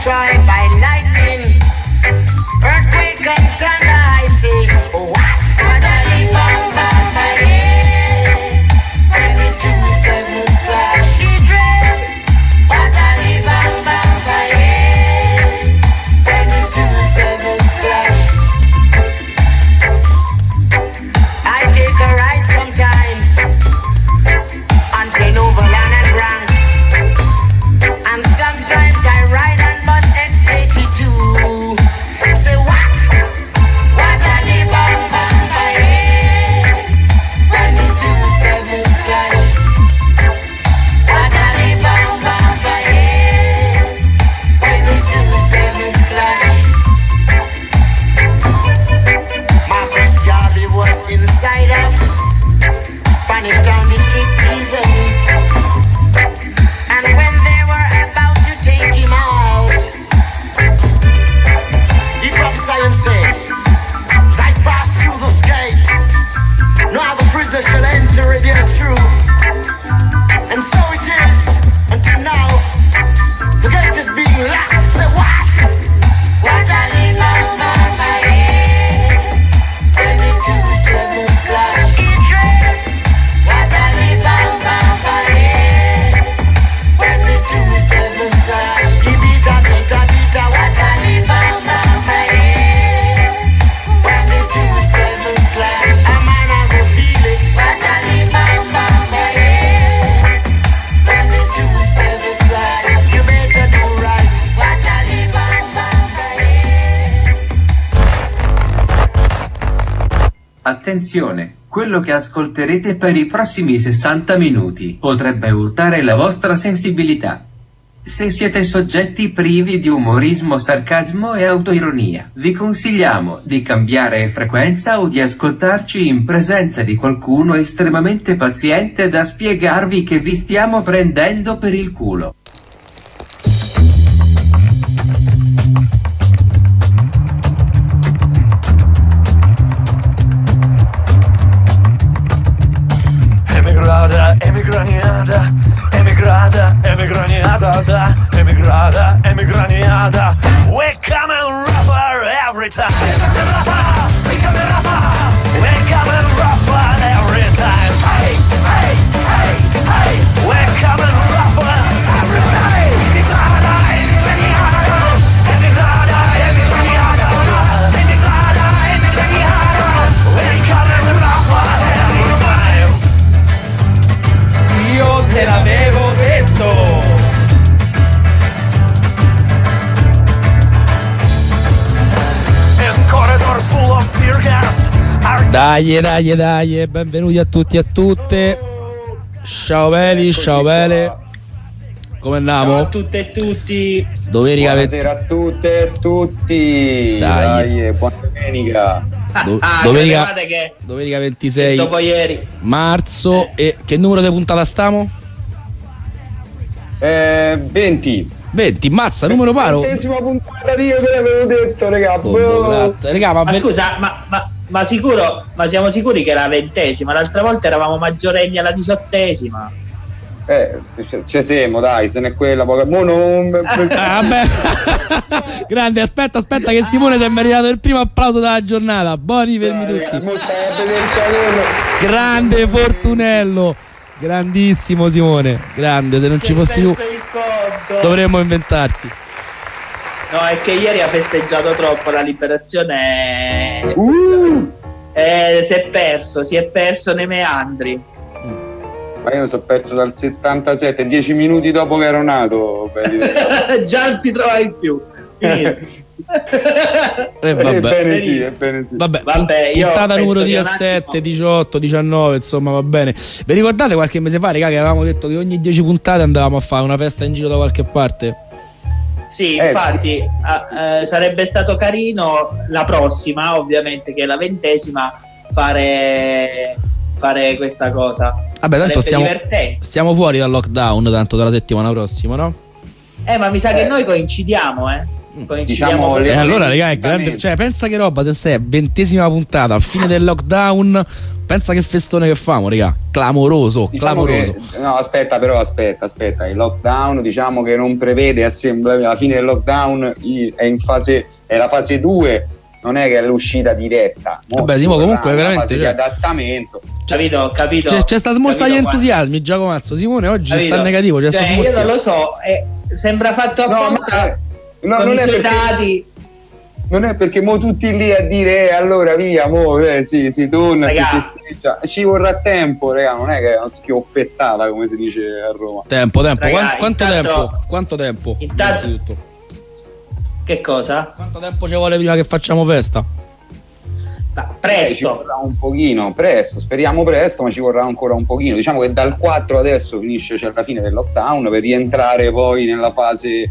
destroyed by lightning, earthquake and thunder. I say, what? Badali bam bam bam, 22/7 clash. Dread. Badali bam bam bam, 22/7 clash. I take a ride sometimes on Planoverland and Bronx, and sometimes I ride on bus X82. Say what? What a live bam bam bam, 22/7 clash. What a live bam bam bam, 22/7 clash. Marcus Garvey was inside of Spanish Town District Prison, and when they were about to take him out, he prophesied and said, as I pass through this gate, no other prisoner shall enter it there through. And so it is until now. The gate is being locked. Say what? What a live bam bam bam, 22/7 clash. What a live bam bam bam, 22/7 clash. Ibita bita bita. What a live bam bam bam, 22/7 clash. A man I go feel it. What a live bam bam bam, 22/7 clash. You better do right. What a live bam bam bam. Attenzione, quello che ascolterete per i prossimi 60 minuti potrebbe urtare la vostra sensibilità. Se siete soggetti privi di umorismo, sarcasmo e autoironia, vi consigliamo di cambiare frequenza o di ascoltarci in presenza di qualcuno estremamente paziente da spiegarvi che vi stiamo prendendo per il culo. Emigrata, emigraniata, emigrata, emigraniata, emigrata, emigraniata. We come and rougher every time. We come and rougher every time. Hey, hey, hey, hey. We come and rougher every time. Emigrata, emigraniata, emigrata, emigraniata, emigrata, emigraniata. We come and rougher every time. Io te l'avevo detto. Dai, benvenuti a tutti e a tutte. Ciao Veli, ciao Vele. Come andiamo? Ciao a tutte e tutti. Buonasera a tutte e tutti. Dai, buona domenica. Domenica 26 dopo ieri marzo. E che numero di puntata stiamo? 20, mazza, numero paro. 20ª puntata, io te l'avevo detto, raga. Ma scusa, ma sicuro, ma siamo sicuri che era la 20ª? L'altra volta eravamo maggiorenni alla 18ª. Ci siamo, dai, se ne è quella poca. Vabbè. Grande, aspetta che Simone si è meritato il primo applauso della giornata. Buoni fermi tutti. Grande Fortunello. Grandissimo Simone, grande, se non ci fossi tu dovremmo inventarti. No, è che ieri ha festeggiato troppo la liberazione. Si è perso nei meandri. Ma io mi sono perso dal 77, 10 minuti dopo che ero nato. Già non ti trovavi più. Ebbene sì. Vabbè, puntata numero 17, 18, 19, insomma, va bene. Vi ricordate qualche mese fa, raga, che avevamo detto che ogni 10 puntate andavamo a fare una festa in giro da qualche parte? Sì, infatti sarebbe stato carino la prossima, ovviamente, che è la 20ª, fare questa cosa. Vabbè, tanto stiamo fuori dal lockdown, tanto dalla settimana prossima, no? Ma mi sa che noi coincidiamo, Diciamo, allora raga, è grande, cioè pensa che roba, se sei 20ª puntata, a fine del lockdown, pensa che festone che famo, raga, clamoroso, diciamo clamoroso. No, aspetta, il lockdown diciamo che non prevede alla fine del lockdown è la fase 2, non è che è l'uscita diretta. Vabbè, Simo, comunque è veramente di adattamento. Capito. C'è sta smorza di entusiasmi, Giacomazzo. Simone oggi sta negativo, c'è sta smorza. Io non lo so, sembra fatto apposta. No, non è perché, non è perché mo tutti lì a dire allora via, mo si torna, si festeggia. Ci vorrà tempo, raga, non è che è una schioppettata come si dice a Roma. Tempo. Raga, Quanto tempo? Intanto, che cosa? Quanto tempo ci vuole prima che facciamo festa? Presto. Ci vorrà un pochino, presto, speriamo presto, ma ci vorrà ancora un pochino. Diciamo che dal 4 adesso finisce, c'è la fine del lockdown, per rientrare poi nella fase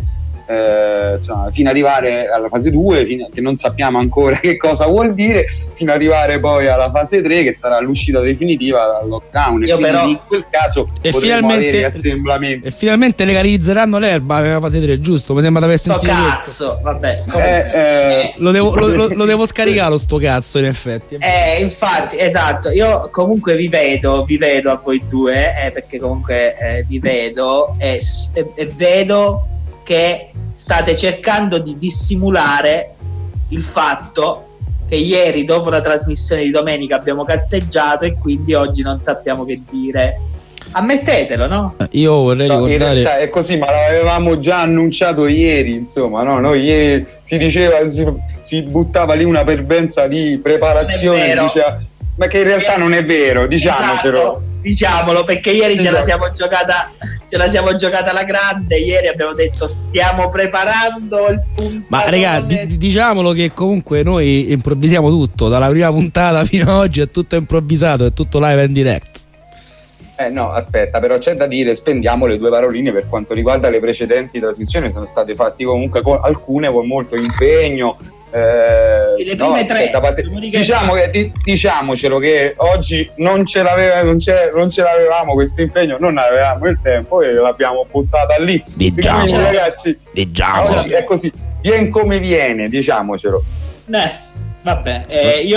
fino ad arrivare alla fase 2, che non sappiamo ancora che cosa vuol dire, fino ad arrivare poi alla fase 3, che sarà l'uscita definitiva dal lockdown. Io però in quel caso potremo avere assemblamenti. E finalmente legalizzeranno l'erba nella fase 3, giusto? Mi sembra di aver sentito cazzo, vabbè. Lo devo scaricare sto cazzo, in effetti. Infatti, esatto. Io comunque vi vedo a voi due, perché comunque vi vedo e vedo che state cercando di dissimulare il fatto che ieri dopo la trasmissione di domenica abbiamo cazzeggiato e quindi oggi non sappiamo che dire. Ammettetelo, no? Io vorrei ricordare, in realtà è così, ma l'avevamo già annunciato ieri, insomma, no? Noi ieri si diceva, si buttava lì una pervenza di preparazione, diceva, ma che in realtà non è vero, diciamocelo. Esatto, diciamolo, perché ieri ce la siamo giocata alla grande. Ieri abbiamo detto stiamo preparando il punto. Ma raga, diciamolo che comunque noi improvvisiamo tutto, dalla prima puntata fino ad oggi è tutto improvvisato, è tutto live and direct. No, aspetta, però c'è da dire, spendiamo le 2 paroline per quanto riguarda le precedenti trasmissioni, sono state fatte comunque alcune con molto impegno. Le prime 3 diciamo che diciamocelo che oggi non ce l'avevamo questo impegno, non avevamo il tempo e l'abbiamo buttata lì. Quindi ragazzi, oggi è così, viene come viene, diciamocelo. Vabbè, io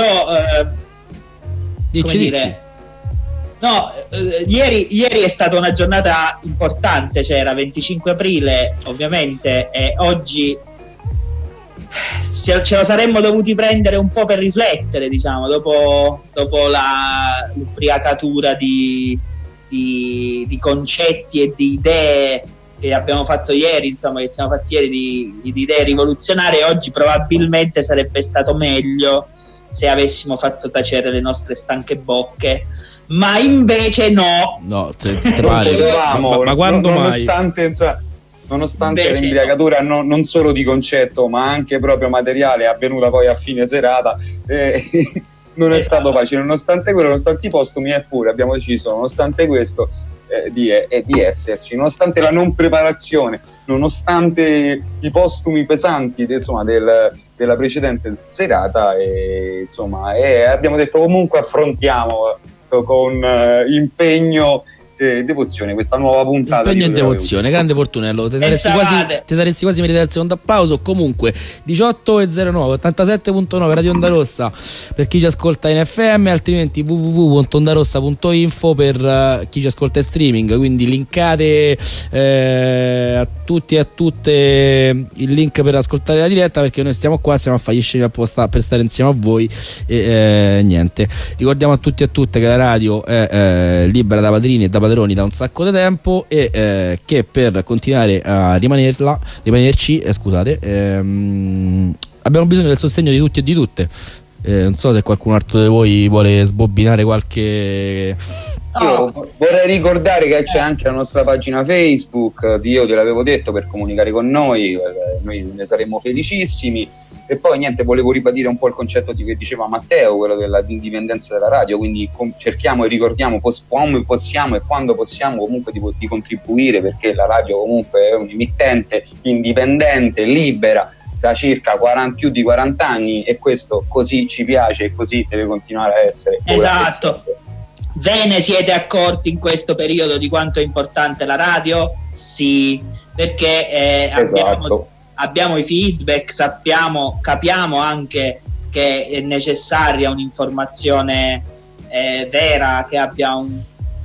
come dire, no, ieri è stata una giornata importante, cioè era 25 aprile ovviamente, e oggi ce lo saremmo dovuti prendere un po' per riflettere, diciamo, dopo l'ubriacatura di concetti e di idee che abbiamo fatto ieri, insomma, che ci siamo fatti ieri di idee rivoluzionarie. Oggi probabilmente sarebbe stato meglio se avessimo fatto tacere le nostre stanche bocche, ma invece no, ma quando mai? Nonostante l'imbriacatura non solo di concetto ma anche proprio materiale avvenuta poi a fine serata, non è stato facile. Nonostante quello, nonostante i postumi, eppure abbiamo deciso, nonostante questo, di esserci, nonostante la non preparazione, nonostante i postumi pesanti della precedente serata, abbiamo detto comunque affrontiamo con impegno devozione questa nuova puntata. Impegno e devozione, grande Fortunello, ti saresti quasi meritato il secondo applauso. Comunque 18.09 87.9 Radio Onda Rossa per chi ci ascolta in FM, altrimenti www.ondarossa.info per chi ci ascolta in streaming. Quindi linkate a tutti e a tutte il link per ascoltare la diretta, perché noi stiamo qua, stiamo a fare gli scemi apposta per stare insieme a voi e niente. Ricordiamo a tutti e a tutte che la radio è libera da padrini e da padroni da un sacco di tempo e che per continuare a rimanerci abbiamo bisogno del sostegno di tutti e di tutte. Non so se qualcun altro di voi vuole sbobbinare qualche... Io vorrei ricordare che c'è anche la nostra pagina Facebook, io te l'avevo detto, per comunicare con noi ne saremmo felicissimi. E poi niente, volevo ribadire un po' il concetto che diceva Matteo, quello dell'indipendenza della radio, quindi cerchiamo e ricordiamo come possiamo e quando possiamo comunque di contribuire, perché la radio comunque è un emittente indipendente, libera, da circa più di 40 anni, e questo così ci piace e così deve continuare a essere. Esatto. Ve ne siete accorti in questo periodo di quanto è importante la radio? Sì. perché abbiamo i feedback, capiamo anche che è necessaria un'informazione vera, che abbia un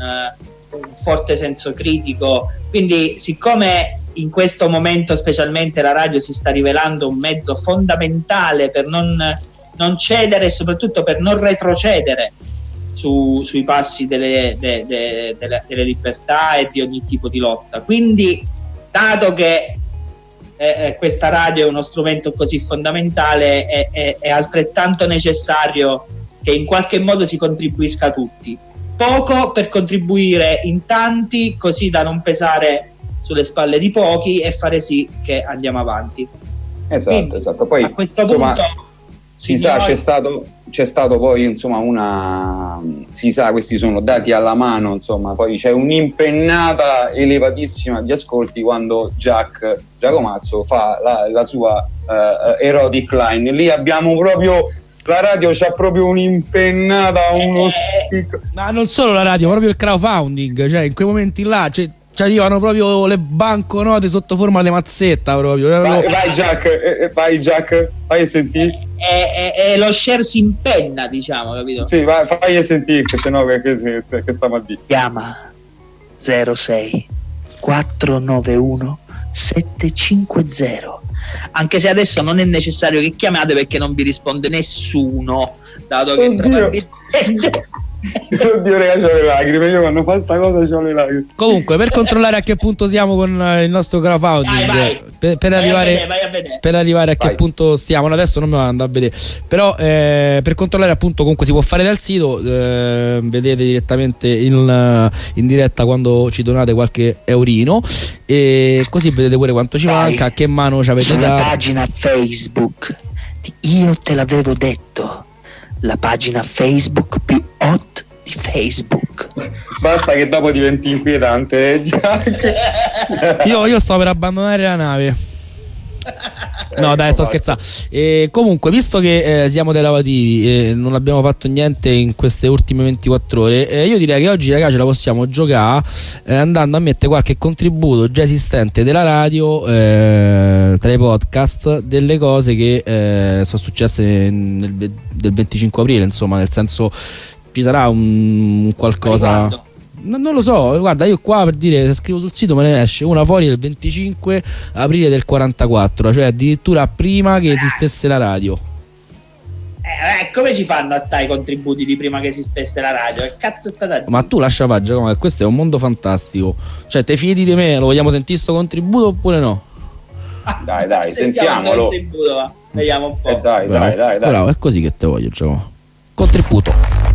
forte senso critico. Quindi, siccome in questo momento specialmente la radio si sta rivelando un mezzo fondamentale per non cedere e soprattutto per non retrocedere sui passi delle libertà e di ogni tipo di lotta, quindi dato che questa radio è uno strumento così fondamentale, è altrettanto necessario che in qualche modo si contribuisca a tutti, poco per contribuire in tanti, così da non pesare sulle spalle di pochi e fare sì che andiamo avanti. Esatto. Poi a questo punto si sa, c'è stato poi insomma si sa, questi sono dati alla mano, insomma, poi c'è un'impennata elevatissima di ascolti quando Giacomazzo fa la sua Erotic Line. Lì abbiamo proprio, la radio c'ha proprio un'impennata, uno spicco. Ma non solo la radio, proprio il crowdfunding, cioè in quei momenti là ci arrivano proprio le banconote sotto forma di mazzetta proprio. Vai Jack, fai sentire. E lo share si impenna, diciamo, capito? Sì, fai sentire, che sennò che stiamo a dire. Chiama 06 491 750. Anche se adesso non è necessario che chiamate, perché non vi risponde nessuno, dato che probabilmente Oddio, raga, c'ho le lacrime. Io quando fa sta cosa c'ho le lacrime. Comunque, per controllare a che punto siamo con il nostro crowdfunding, vai. Per arrivare a che punto stiamo, adesso non me lo andare a vedere, però per controllare appunto, comunque si può fare dal sito, vedete direttamente in diretta quando ci donate qualche eurino, e così vedete pure quanto ci manca, a che mano ci avete dato. La pagina Facebook, io te l'avevo detto, la pagina Facebook più hot di Facebook. Basta che dopo diventi inquietante, io sto per abbandonare la nave. No dai, sto scherzando. Comunque, visto che siamo dei lavativi e non abbiamo fatto niente in queste ultime 24 ore, io direi che oggi, ragazzi, ce la possiamo giocare andando a mettere qualche contributo già esistente della radio tra i podcast, delle cose che sono successe del 25 aprile, insomma, nel senso, ci sarà un qualcosa. Non lo so, guarda, io qua, per dire, se scrivo sul sito me ne esce una fuori del 25 aprile del 44, cioè addirittura prima che esistesse la radio. Come ci fanno a stare i contributi di prima che esistesse la radio? Che cazzo è stata? Ma tu lascia fare, Giacomo, questo è un mondo fantastico. Cioè, te fidi di me? Lo vogliamo sentire sto contributo oppure no? Dai, sentiamolo. Contributo, va. Vediamo un po'. Dai. Bravo, è così che te voglio, Giacomo. Contributo.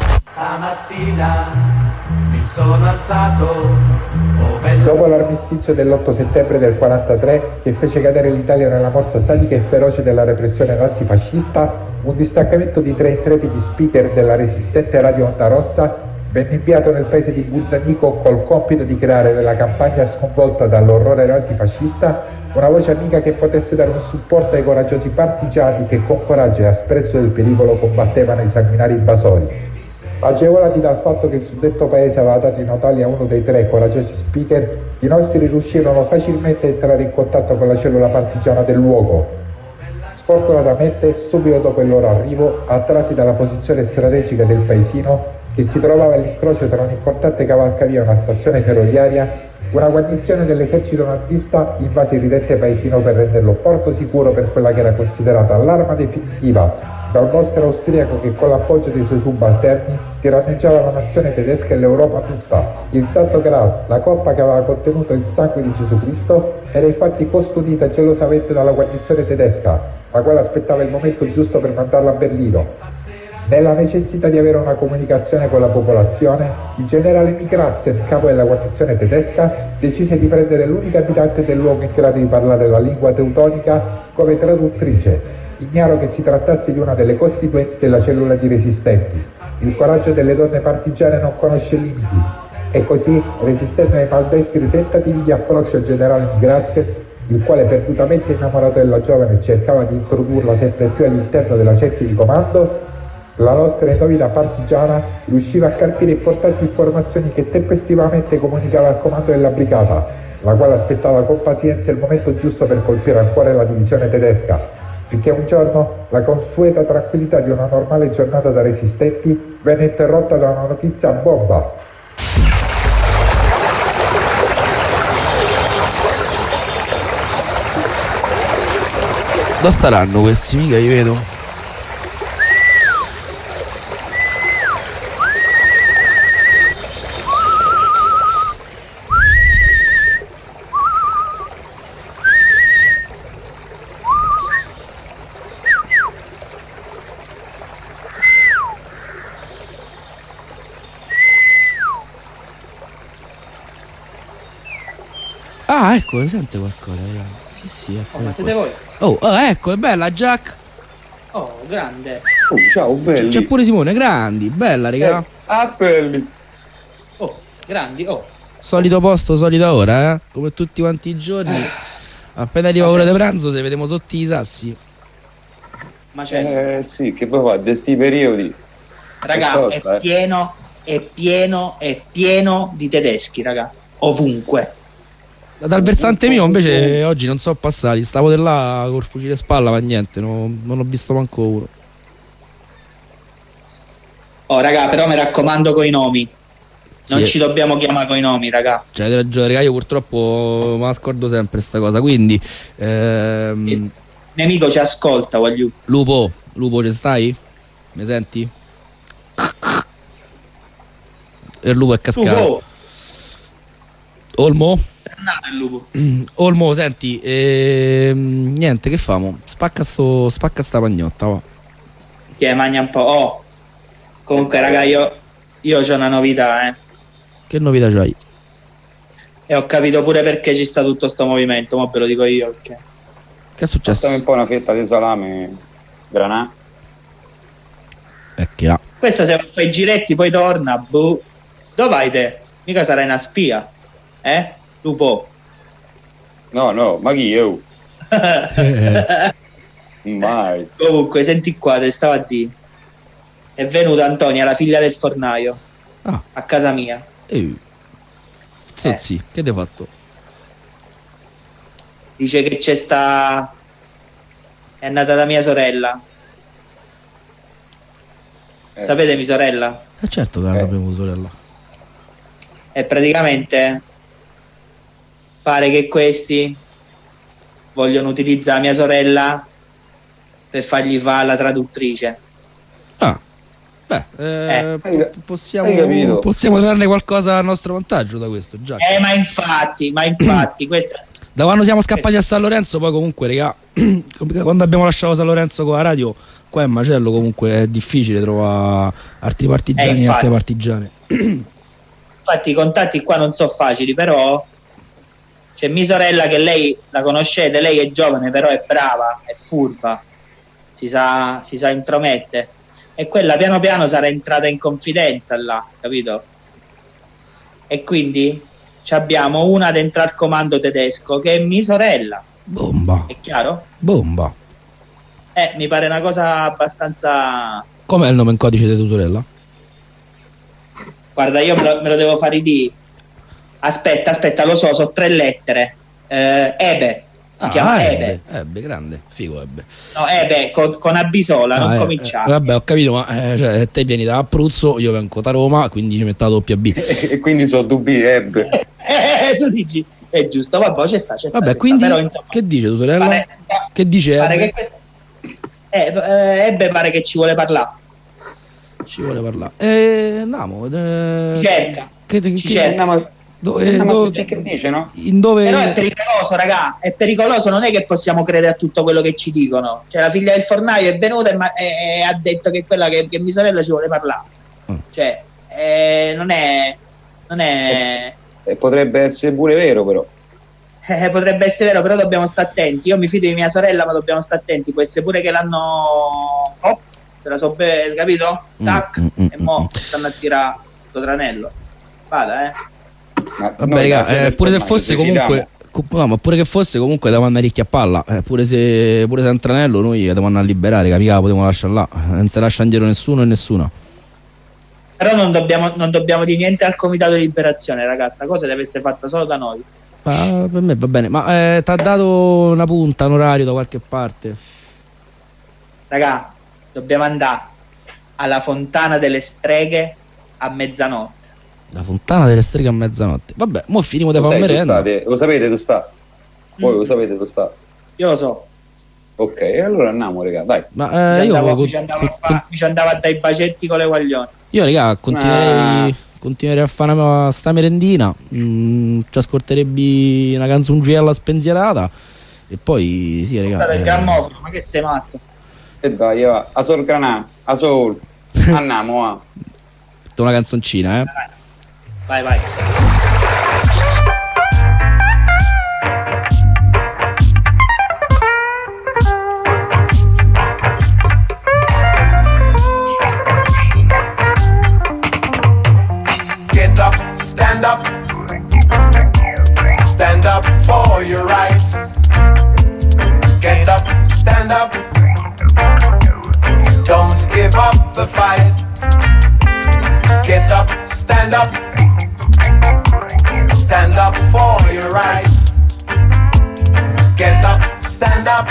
Stamattina mi sono alzato. Dopo l'armistizio dell'8 settembre del 43, che fece cadere l'Italia nella morsa sadica e feroce della repressione nazifascista, un distaccamento di 3 intrepidi speaker della resistente Radio Onda Rossa venne inviato nel paese di Buzzanico col compito di creare nella campagna sconvolta dall'orrore nazifascista una voce amica che potesse dare un supporto ai coraggiosi partigiani che con coraggio e a sprezzo del pericolo combattevano i sanguinari invasori. Agevolati dal fatto che il suddetto paese aveva dato in Italia uno dei 3 coraggiosi speaker, i nostri riuscirono facilmente a entrare in contatto con la cellula partigiana del luogo. Sfortunatamente, subito dopo il loro arrivo, attratti dalla posizione strategica del paesino, che si trovava all'incrocio tra un'importante cavalcavia e una stazione ferroviaria, una guarnizione dell'esercito nazista invase il ridente paesino per renderlo porto sicuro per quella che era considerata l'arma definitiva da un nostro austriaco che, con l'appoggio dei suoi subalterni, tiranneggiava la nazione tedesca e l'Europa tutta. Il Santo Graal, la coppa che aveva contenuto il sangue di Gesù Cristo, era infatti custodita gelosamente dalla guarnizione tedesca, la quale aspettava il momento giusto per mandarla a Berlino. Nella necessità di avere una comunicazione con la popolazione, il generale Migrazen, capo della guarnizione tedesca, decise di prendere l'unica abitante del luogo in grado di parlare la lingua teutonica come traduttrice, ignaro che si trattasse di una delle costituenti della cellula di resistenti. Il coraggio delle donne partigiane non conosce limiti, e così, resistendo ai maldestri tentativi di approccio al generale Migrazen, il quale, perdutamente innamorato della giovane, cercava di introdurla sempre più all'interno della cerchia di comando, la nostra indovina partigiana riusciva a carpire importanti informazioni che tempestivamente comunicava al comando della brigata, la quale aspettava con pazienza il momento giusto per colpire al cuore la divisione tedesca, finché un giorno la consueta tranquillità di una normale giornata da resistenti venne interrotta da una notizia bomba. Dove staranno questi? Mica li vedo. Ah, ecco, si sente qualcosa, ragazzi. Sì, ecco. Ma siete voi? Oh, ecco, è bella Jack. Oh, grande. Oh, ciao, belli. C'è pure Simone, grandi, bella, raga. Belli. Oh, grandi, oh. Solito posto, solita ora, come tutti quanti i giorni. Appena arriva ora di pranzo, se vediamo sotto i sassi. Ma c'è. Sì, che poi fa, di sti periodi. Raga, è pieno di tedeschi, raga. Ovunque. Dal versante mio invece oggi non sono passati, stavo di là col fucile a spalla, ma niente, non ho visto manco uno. Oh raga, però mi raccomando coi nomi. Non Sì. ci dobbiamo chiamare coi nomi, raga. Cioè, hai ragione, raga, io purtroppo me la scordo sempre sta cosa, quindi Il nemico ci ascolta, voglio. Lupo, ci stai? Mi senti? E il lupo è cascato. Lupo. Olmo? Tornato il lupo. Olmo, senti, niente, che famo? Spacca sta pagnotta, va. Che mangia un po'. Oh. Comunque, raga, io c'ho una novità, Che novità c'hai? E ho capito pure perché ci sta tutto sto movimento, ma ve lo dico io perché. Che è successo? Facciamo un po' una fetta di salame granà. Che ha. Questo se fa i giretti poi torna, boh. Dove vai te? Mica sarai una spia, Lupo. No, ma chi io? Mai. Comunque, senti qua, te stavo a dire. È venuta Antonia, la figlia del fornaio, a casa mia. Zozzi, che ti hai fatto? Dice che c'è sta... È nata da mia sorella. Sapete mia sorella? Certo che l'abbiamo avuto sorella. E praticamente pare che questi vogliono utilizzare mia sorella per fargli fare la traduttrice. Possiamo trarne qualcosa a nostro vantaggio da questo, già. Ma infatti questa... Da quando siamo scappati a San Lorenzo, poi comunque, raga, quando abbiamo lasciato San Lorenzo con la radio, qua è macello, comunque è difficile trovare altri partigiani e altre partigiane. Infatti i contatti qua non sono facili, però c'è mia sorella che lei la conoscete, lei è giovane però è brava, è furba, si sa intromette, e quella piano piano sarà entrata in confidenza là, capito? E quindi abbiamo una dentro al comando tedesco che è mia sorella. Bomba. È chiaro? Bomba. Mi pare una cosa abbastanza... Com'è il nome in codice di tua sorella? Guarda, io me lo devo fare di... Aspetta, lo so, sono 3 lettere. Ebe, si chiama Ebe. Ebe, grande, figo Ebe. No, Ebe, con Abisola, non cominciare. Vabbè, ho capito, ma cioè, te vieni da Abruzzo, io vengo da Roma, quindi ci metto la doppia B. E quindi sono dubbi Ebe. Tu dici, è giusto, vabbè, c'è sta. Vabbè, quindi, però, insomma, che dice tua sorella? Che dice pare Ebe? Che Ebbe pare che ci vuole parlare. Andiamo. Cerca. Ci cerca. Che dice, no? Però è pericoloso, raga. È pericoloso, non è che possiamo credere a tutto quello che ci dicono. Cioè, la figlia del fornaio è venuta e ha detto che quella che mia sorella ci vuole parlare. Cioè, non è. Potrebbe essere pure vero, però. Potrebbe essere vero, però dobbiamo stare attenti. Io mi fido di mia sorella, ma dobbiamo stare attenti. Può essere pure che l'hanno... se la so bene, capito? Tac, e mo stanno a tirare sto tranello. Vada, Vabbè, raga, pure se fosse comunque... No, ma pure che fosse comunque devo andare ricchi a palla. Pure se è un tranello, noi devo andare a liberare, capiamo, potevamo lasciare là. Non si lascia indietro nessuno e nessuna. Però non dobbiamo dire niente al comitato di liberazione, ragazzi. La cosa deve essere fatta solo da noi. Per me va bene, ma ti ha dato una punta, un orario da qualche parte? Raga, dobbiamo andare alla Fontana delle Streghe a mezzanotte. La Fontana delle Streghe a mezzanotte. Vabbè, mo finimo di fare merenda. Lo sapete dove sta? Voi lo sapete dove sta? Io lo so. Ok, allora andiamo, raga, dai. Ma mi ci andava a dare i bacetti con le guaglione. Io, raga, continuerei a fare sta merendina. Ci ascolterebbe una canzoncella spensierata. E poi, sì, raga. Il grammofono, ma che sei matto? E vai, va. A Sol Granà, a Sol. Andiamo, va. Una canzoncina, Vai, vai. Get up, stand up. Stand up for your rights. Get up, stand up. Don't give up the fight. Get up, stand up. Stand up for your rights. Get up, stand up.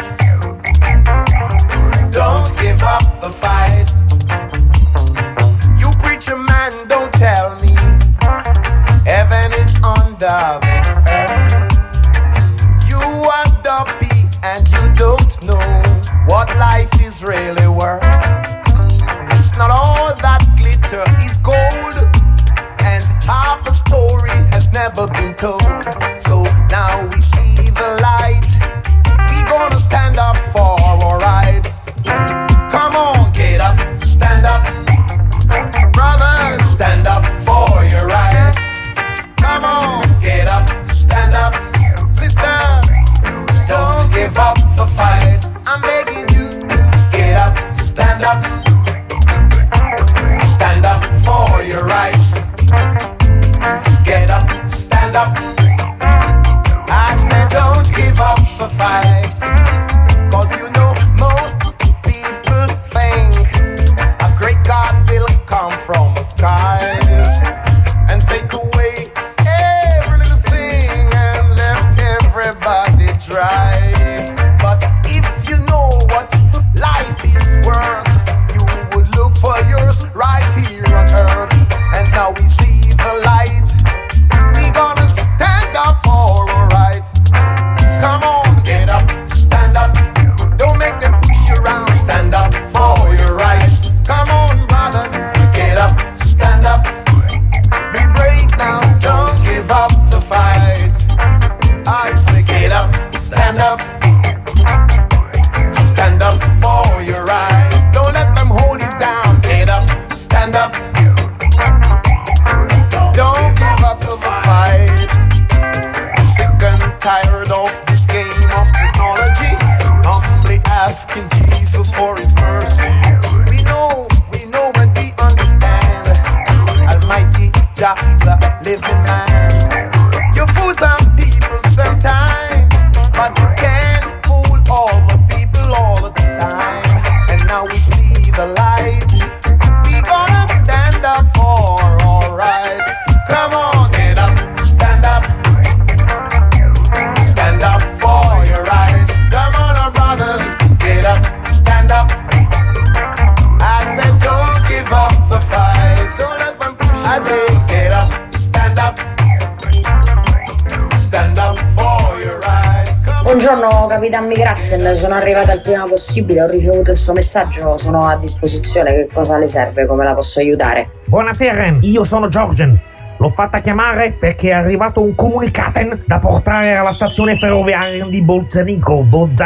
Don't give up the fight. You preacher man, don't tell me heaven is under the earth. You are dumpy and you don't know what life is really worth. It's not all that glitter is gold, and half a story has never been told. So now we see the light. We gonna stand up for our rights. Come on, get up, stand up. Brothers, stand up for your rights. Come on, get up, stand up. Sisters, don't give up the fight. I'm begging you to get up, stand up. Stand up for your rights. Get up, stand up. I said don't give up the fight. Cause you know most people think a great God will come from the skies and take away every little thing and left everybody dry. But if you know what life is worth, you would look for yours right here on earth. And now we see the light. We gonna stand up for our rights. Come on, get up, stand up. Don't make them push you around. Stand up for your rights. Come on, brothers, get up, stand up. Be brave now, don't give up the fight. I say get up, stand up. Stand up for your rights. Don't let them hold you down. Get up, stand up. Don't give up to the fight. Sick and tired of this game of technology. Humbly asking Jesus for his mercy. We know and we understand. Almighty Jah is a living man. You fool some people sometimes, but you can't fool all the people all the time. And now we see the light. We gonna stand up for our rights. Come on, get up, stand up. Stand up for your rights. Come on, our brothers, get up, stand up. I said don't give up the fight. Don't let them push you. I say get up, stand up. Stand up for your rights. Buongiorno Capitan Migrazen, sono arrivata il prima possibile, ho ricevuto il suo messaggio, sono a disposizione, che cosa le serve, come la posso aiutare? Buonasera, io sono Giorgen. L'ho fatta chiamare perché è arrivato un comunicaten da portare alla stazione ferroviaria di Bolzanico,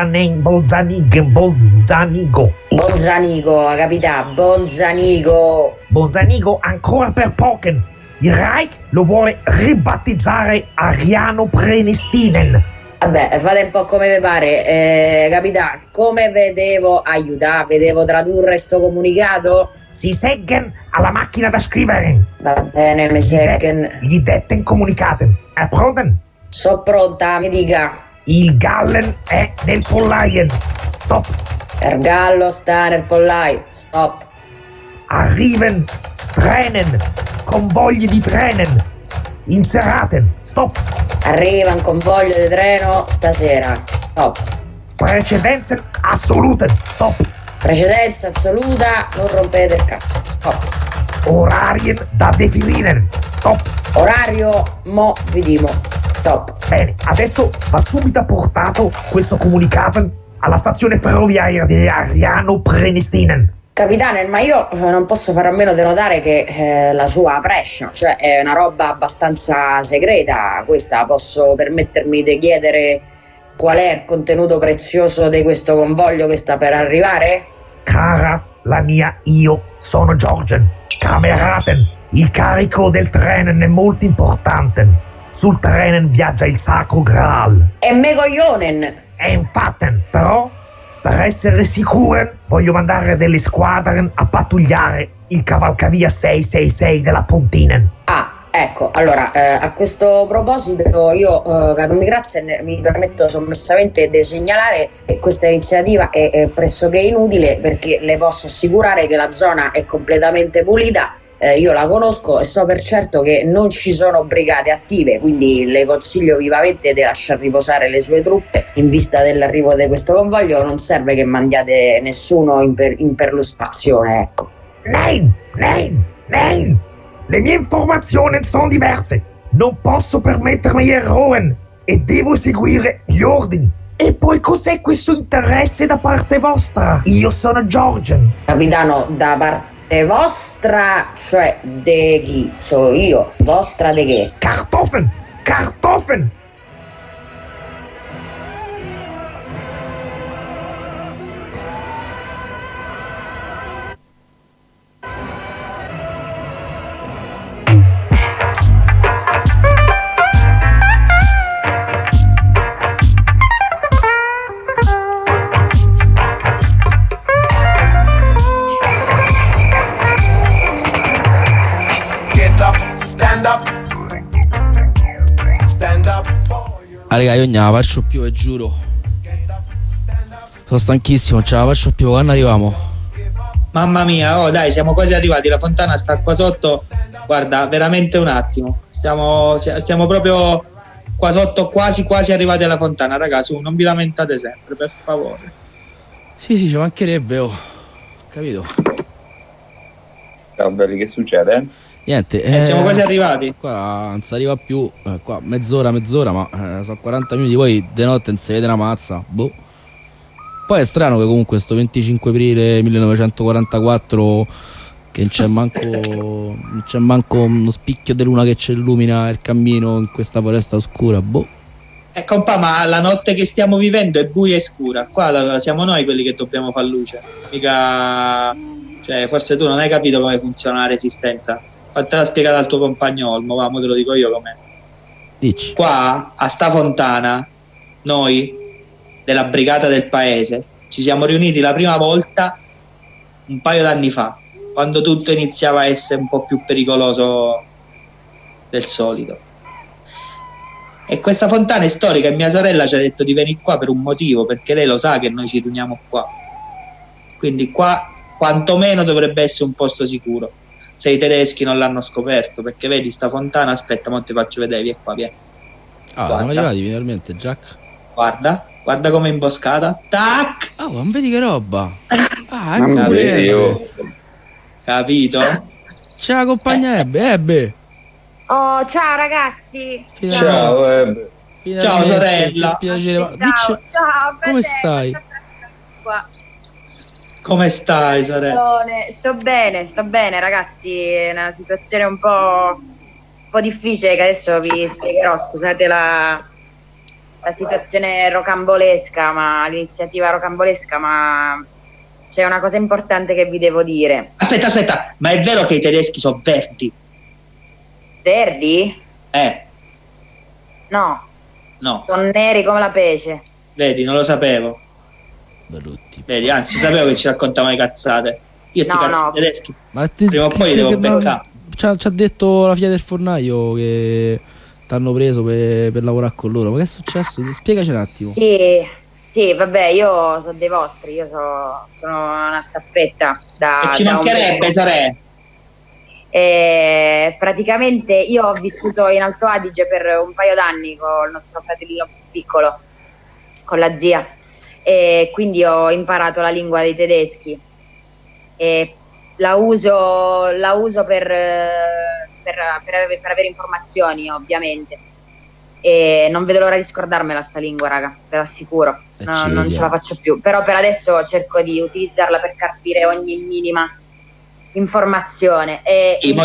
capità, Bolzanico ancora per Poken. Il Reich lo vuole ribattezzare Ariano Prenestinen. Vabbè, fate un po' come vi pare, capità, come vedevo aiutare, vedevo tradurre sto comunicato? Si seggen alla macchina da scrivere. Va bene, mi seggen. Gli detten comunicaten. È pronta? So pronta, mi dica. Il Gallen è nel pollaien. Stop. Il gallo sta nel pollaio. Stop. Arriven trenen, convogli di trenen. Inseraten. Stop. Arriva un convoglio di treno stasera. Stop. Precedenza assoluta. Stop. Precedenza assoluta, non rompete il cazzo. Stop. Orarien da definire. Stop. Orario, mo vi dimo. Stop. Bene, adesso va subito portato questo comunicato alla stazione ferroviaria di Ariano Prenestinen. Capitano, ma io non posso fare a meno di notare che la sua prescia, cioè è una roba abbastanza segreta questa. Posso permettermi di chiedere qual è il contenuto prezioso di questo convoglio che sta per arrivare? Cara la mia, io sono Georgen. Kameraden, il carico del treno è molto importante. Sul treno viaggia il Sacro Graal. E me coglionen! E infatti, però, per essere sicuri, voglio mandare delle squadre a pattugliare il cavalcavia 666 della Pontinen. Ah, ecco, allora, a questo proposito io, caro Migrazien, mi permetto sommessamente di segnalare che questa iniziativa è pressoché inutile, perché le posso assicurare che la zona è completamente pulita. Io la conosco e so per certo che non ci sono brigate attive, quindi le consiglio vivamente di lasciar riposare le sue truppe in vista dell'arrivo di questo convoglio. Non serve che mandiate nessuno in perlustrazione, ecco. Nein! Le mie informazioni sono diverse. Non posso permettermi errori e devo seguire gli ordini. E poi cos'è questo interesse da parte vostra? Io sono Georgen. Capitano, da parte vostra, cioè de chi? So io. Vostra de che? Kartoffeln! Ah raga, io non la faccio più, vi giuro. Sono stanchissimo, non ce la faccio più. Quando arriviamo? Mamma mia, oh dai, siamo quasi arrivati. La fontana sta qua sotto. Guarda, veramente un attimo. Stiamo proprio qua sotto, quasi arrivati alla fontana. Raga, su, non vi lamentate sempre, per favore. Sì, ci mancherebbe, oh. Capito? Ciao belli, che succede? Niente, siamo quasi arrivati. Qua non si arriva più, qua mezz'ora, ma sono 40 minuti, poi di notte non si vede una mazza, boh. Poi è strano che comunque sto 25 aprile 1944 che non c'è manco uno spicchio di luna che ci illumina il cammino in questa foresta oscura, boh. Compa, ma la notte che stiamo vivendo è buia e scura. Qua siamo noi quelli che dobbiamo far luce. Mica... Cioè, forse tu non hai capito come funziona la resistenza. Fatela spiegare al tuo compagno Olmo, te lo dico io com'è. Dici. Qua, a sta fontana, noi, della brigata del paese, ci siamo riuniti la prima volta un paio d'anni fa, quando tutto iniziava a essere un po' più pericoloso del solito. E questa fontana è storica e mia sorella ci ha detto di venire qua per un motivo, perché lei lo sa che noi ci riuniamo qua. Quindi qua, quantomeno, dovrebbe essere un posto sicuro. Se i tedeschi non l'hanno scoperto, perché vedi sta fontana, aspetta, mo ti faccio vedere, vieni qua, vieni. Ah, siamo arrivati finalmente, Jack. Guarda com'è imboscata. Tac! Oh, non vedi che roba? Ah, ecco. Capito? C'è la compagna Ebbe. Oh, ciao ragazzi. Ciao Ebbe. Ciao sorella. Che piacere. Ciao, come stai? Qua. Come stai, sorella? Sto bene, ragazzi. È una situazione un po' difficile che adesso vi spiegherò. Scusate la situazione rocambolesca, ma l'iniziativa rocambolesca, ma c'è una cosa importante che vi devo dire. Aspetta, ma è vero che i tedeschi sono verdi? Verdi? No. Sono neri come la pece. Vedi, non lo sapevo. Brutti. Vedi, anzi, sapevo che ci raccontavano le cazzate. Io sti cazzi tedeschi. Ma prima o poi li devo beccare. Ci ha detto la figlia del fornaio che t'hanno preso per lavorare con loro. Ma che è successo? Spiegaci un attimo. Sì, vabbè, io sono dei vostri, sono una staffetta da... E ci mancherebbe, sorella. E praticamente io ho vissuto in Alto Adige per un paio d'anni con il nostro fratellino piccolo, con la zia, e quindi ho imparato la lingua dei tedeschi e la uso per avere informazioni, ovviamente, e non vedo l'ora di scordarmela sta lingua, raga, ve l'assicuro. Non ce la faccio più, però per adesso cerco di utilizzarla per capire ogni minima informazione e in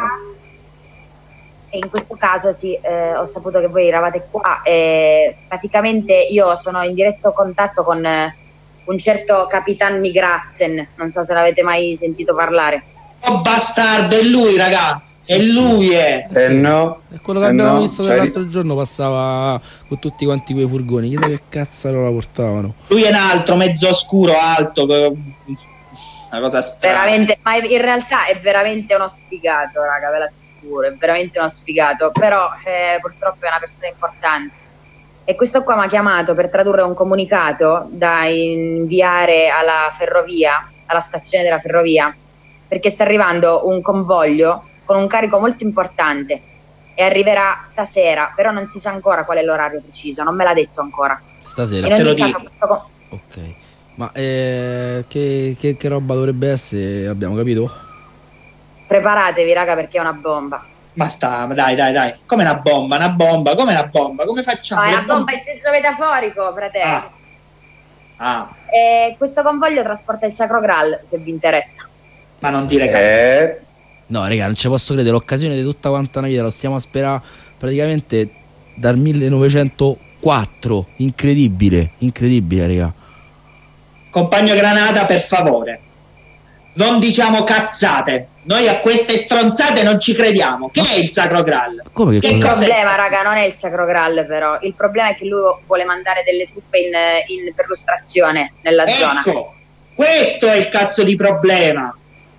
questo caso sì, ho saputo che voi eravate qua e praticamente io sono in diretto contatto con un certo Capitan Migrazen, non so se l'avete mai sentito parlare. Oh bastardo, è lui, raga, lui è. No. È quello che abbiamo visto che l'altro giorno passava con tutti quanti quei furgoni, chissà che cazzo la portavano. Lui è un altro, mezzo oscuro, alto, una cosa strana. Veramente, ma in realtà è veramente uno sfigato, raga, ve l'assicuro, è veramente uno sfigato, però purtroppo è una persona importante. E questo qua mi ha chiamato per tradurre un comunicato da inviare alla ferrovia, alla stazione della ferrovia, perché sta arrivando un convoglio con un carico molto importante e arriverà stasera, però non si sa ancora qual è l'orario preciso, non me l'ha detto ancora. Stasera. In ogni caso, ok. Ma che roba dovrebbe essere? Abbiamo capito? Preparatevi, raga, perché è una bomba. Basta, dai. Come una bomba? Come una bomba? Come facciamo? No, è una bomba in senso metaforico, fratello. Questo convoglio trasporta il Sacro Graal, se vi interessa. Ma non dire che... No, raga, non ci posso credere, l'occasione di tutta quanta una vita, lo stiamo a sperare praticamente dal 1904. Incredibile, raga. Compagno Granata, per favore, non diciamo cazzate. Noi a queste stronzate non ci crediamo. Che è il Sacro Graal? Come che il problema, raga, non è il Sacro Graal, però. Il problema è che lui vuole mandare delle truppe in perlustrazione nella zona. Ecco, questo è il cazzo di problema.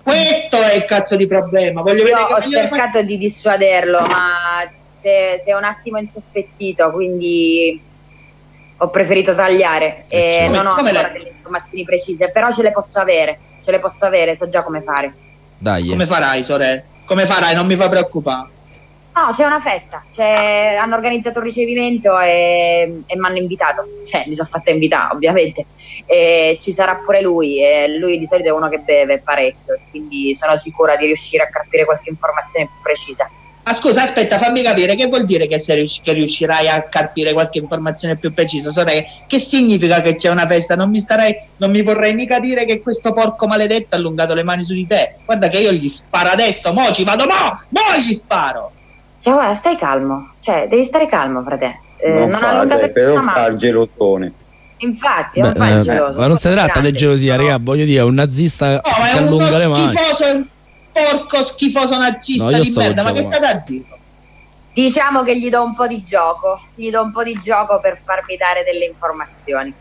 Voglio Io ho cercato di dissuaderlo, ma si è un attimo insospettito, quindi ho preferito tagliare e non ho ancora delle informazioni precise, però ce le posso avere, so già come fare. Dai. Come farai, sorella? Come farai? Non mi fa preoccupare. No, c'è una festa, hanno organizzato un ricevimento e mi hanno invitato, mi sono fatta invitare ovviamente, e ci sarà pure lui, e lui di solito è uno che beve parecchio, quindi sono sicura di riuscire a capire qualche informazione più precisa. Ma scusa, aspetta, fammi capire, che vuol dire che riuscirai a capire qualche informazione più precisa? Sorella, che significa che c'è una festa? Non mi vorrei mica dire che questo porco maledetto ha allungato le mani su di te. Guarda che io gli sparo adesso, mo ci vado, mo gli sparo. Guarda, stai calmo, devi stare calmo, frate. Non fa il gelottone. Infatti, non fa il geloso. Ma non si tratta di gelosia, raga, voglio dire, è un nazista che allunga le mani. Porco schifoso nazista di merda, ma che state a dire? Diciamo che gli do un po' di gioco per farmi dare delle informazioni.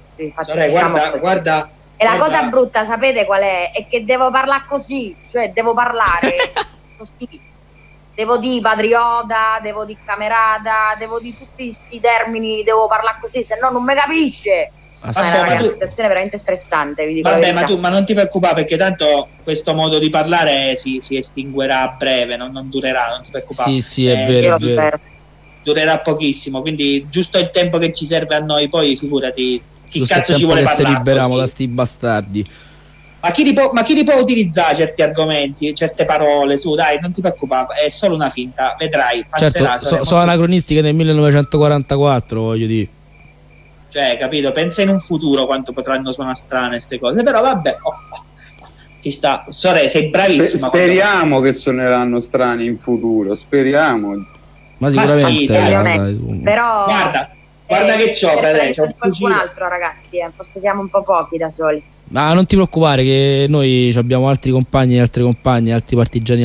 Guarda. E la cosa brutta, sapete qual è? È che devo parlare così, devo parlare così. Devo di patriota, devo di camerata, devo di tutti questi termini, devo parlare così, se no non mi capisce. È una situazione veramente stressante, vi dico. Vabbè, ma non ti preoccupare, perché tanto questo modo di parlare si estinguerà a breve, non durerà, non ti preoccupare. Sì, è vero, durerà pochissimo, quindi giusto il tempo che ci serve a noi, poi figurati chi giusto cazzo ci vuole parlare. Se liberiamo da sti bastardi. Ma chi li può utilizzare certi argomenti, certe parole? Su, dai, non ti preoccupare, è solo una finta, vedrai. Certo, sono anacronistiche nel 1944, voglio dire. Capito? Pensa in un futuro quanto potranno suonare strane queste cose, però vabbè. Ci sta. Sorella, sei bravissima. Speriamo che suoneranno strani in futuro, speriamo. Ma sicuramente. Però guarda che c'ho, fratello. C'ho qualcun altro, ragazzi, forse siamo un po' pochi da soli. Ma non ti preoccupare, che noi abbiamo altri compagni, altre compagne, altri partigiani,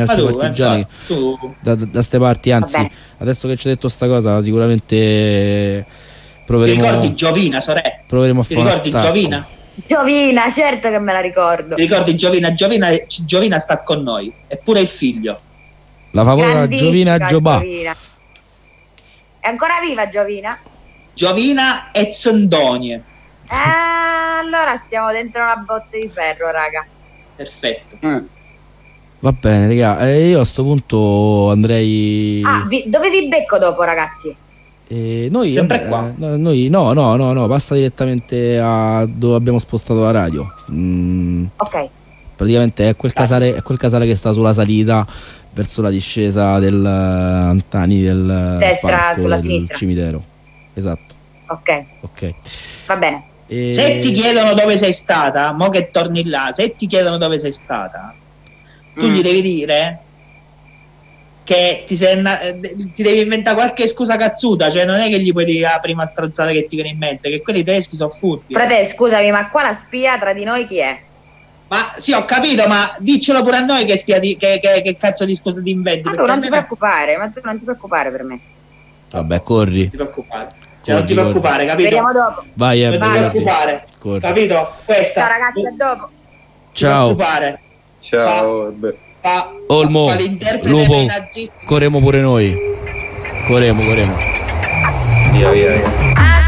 da ste parti. Anzi, adesso che ci hai detto sta cosa, sicuramente proveremo. Ti ricordi Giovina, sorella? Proveremo a fare. Ti ricordi Giovina? Giovina, certo che me la ricordo. Ti ricordi Giovina? Giovina sta con noi, eppure il figlio. La famosa Giovina Giobà. È ancora viva Giovina? Giovina e Zondonie. Allora stiamo dentro una botte di ferro, raga. Perfetto. Va bene, raga, io a sto punto andrei... Dove vi becco dopo, ragazzi? Noi sempre qua. Noi no, passa direttamente a dove abbiamo spostato la radio. Ok. Praticamente è quel casale che sta sulla salita verso la discesa del Antani del destra, sulla del sinistra cimitero. Esatto. Ok. Va bene. Se ti chiedono dove sei stata, mo che torni là, se ti chiedono dove sei stata, tu gli devi dire che ti devi inventare qualche scusa cazzuta, cioè non è che gli puoi dire la prima stronzata che ti viene in mente, che quelli tedeschi sono furbi. Frate, scusami, ma qua la spia tra di noi chi è? Ma sì, ho capito, ma diccelo pure a noi che spia che cazzo di scusa ti inventi. Ma tu non ti preoccupare per me. Vabbè, corri. Non ti preoccupare. Non ti preoccupare, capito? Vediamo dopo. Vai, non ti preoccupare, corri. capito? Questa. Ciao ragazzi, a dopo. Ciao. Ciao. Olmo, lupo, corremo pure noi. Corremo. Via.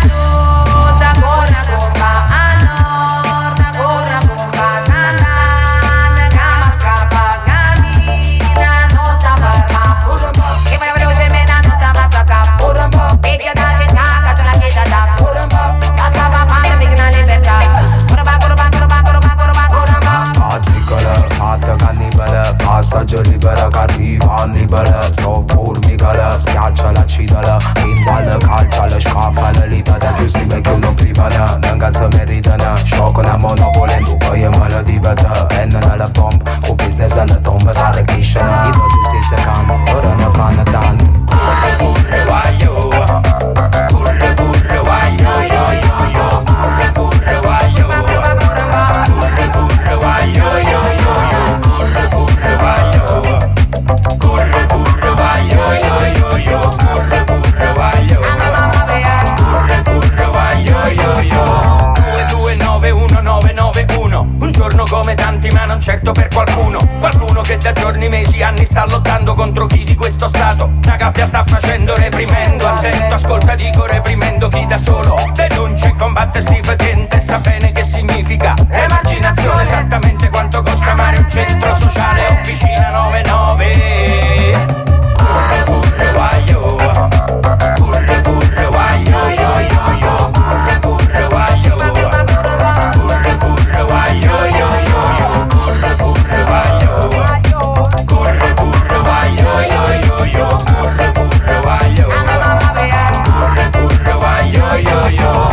Passaggio libero che arriva annibale, so formicale, schiaccia l'accidale, pinzale, calciale, scaffale, libera, più si me che uno privata, non cazzo meritano, sciocco una monopoli, tu poi è male di bata, penna nella bomba, con business nella tomba, sarà crescere, io giustizia cam, ora ne fanno tanto. Curre, guaio, curre, guaio, yo, curre, guaio, curre, guaio, yo. Un giorno come tanti ma non certo per qualcuno che da giorni, mesi, anni sta lottando contro chi di questo stato una gabbia sta facendo, reprimendo. Attento, ascolta, dico reprimendo chi da solo denuncia e combatte sti fetiente e sa bene che significa emarginazione, esattamente quanto costa amare un centro sociale, officina 99. Curre, guaio, curre, guaio, yo, curre, guaio, curre, guaio, yo, curre, guaio, curre, guaio, yo, curre, guaio, yo.